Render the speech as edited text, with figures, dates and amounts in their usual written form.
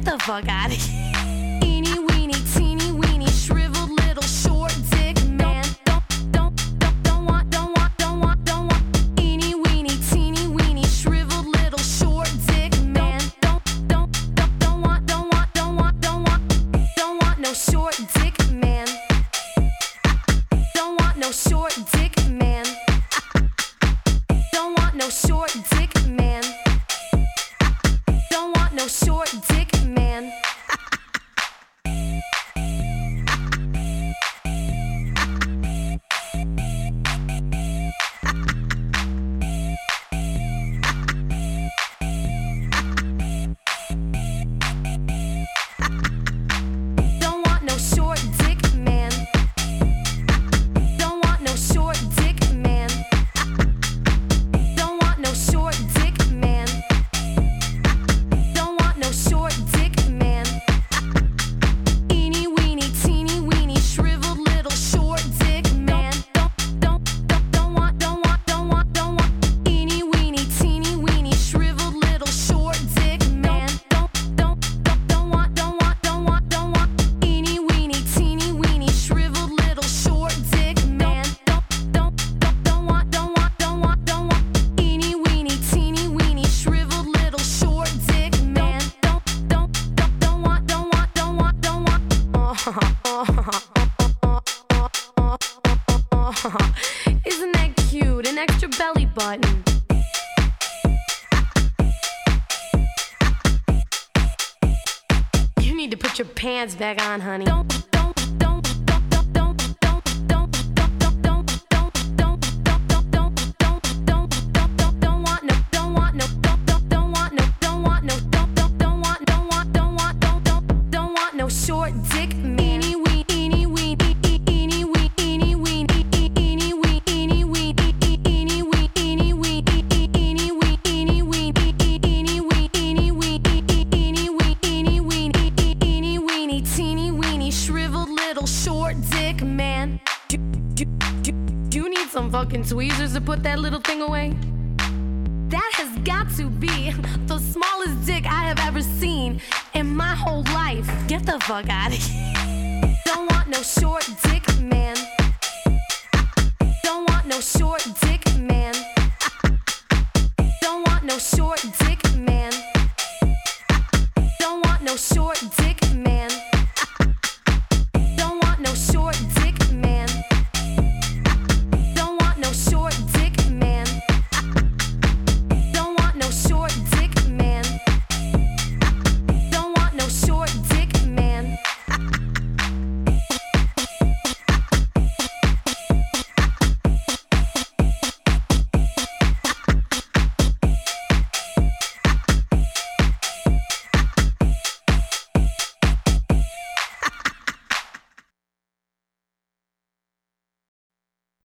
the fuck out of here. Eeny weeny, teeny weeny, shriveled little short dick man. Don't want. Eeny weeny, teeny weeny, shriveled little short dick man. Don't want no short dick man. Don't want no short dick man. Don't want no short dick man. Don't want no short dick man. Don't want no short dick man. Don't want no short dick man. Don't want no short dick man. Don't want no short dick man. Eeny weeny, teeny weeny, shriveled little short dick man. Don't want. Eeny weeny, teeny weeny, shriveled little short dick man. Don't want. Eeny weeny, teeny weeny, shriveled little short dick man. Don't want. Eeny weeny, teeny weeny, shriveled little short dick man. Don't want. Isn't that cute? An extra belly button. You need to put your pants back on, honey. Don't want no short dick man. Eeny weeny, eeny weeny, eeny weeny, eeny weeny, eeny weeny, eeny weeny, eeny weeny, eeny weeny, eeny weeny, eeny weeny, eeny weeny, eeny weeny, teeny weeny, shriveled little short dick man. Do you need some fucking tweezers to put that little thing away? That has got to be the smallest dick I have ever seen in my whole life. Get the fuck out of here. Don't want no short dick man. Don't want no short dick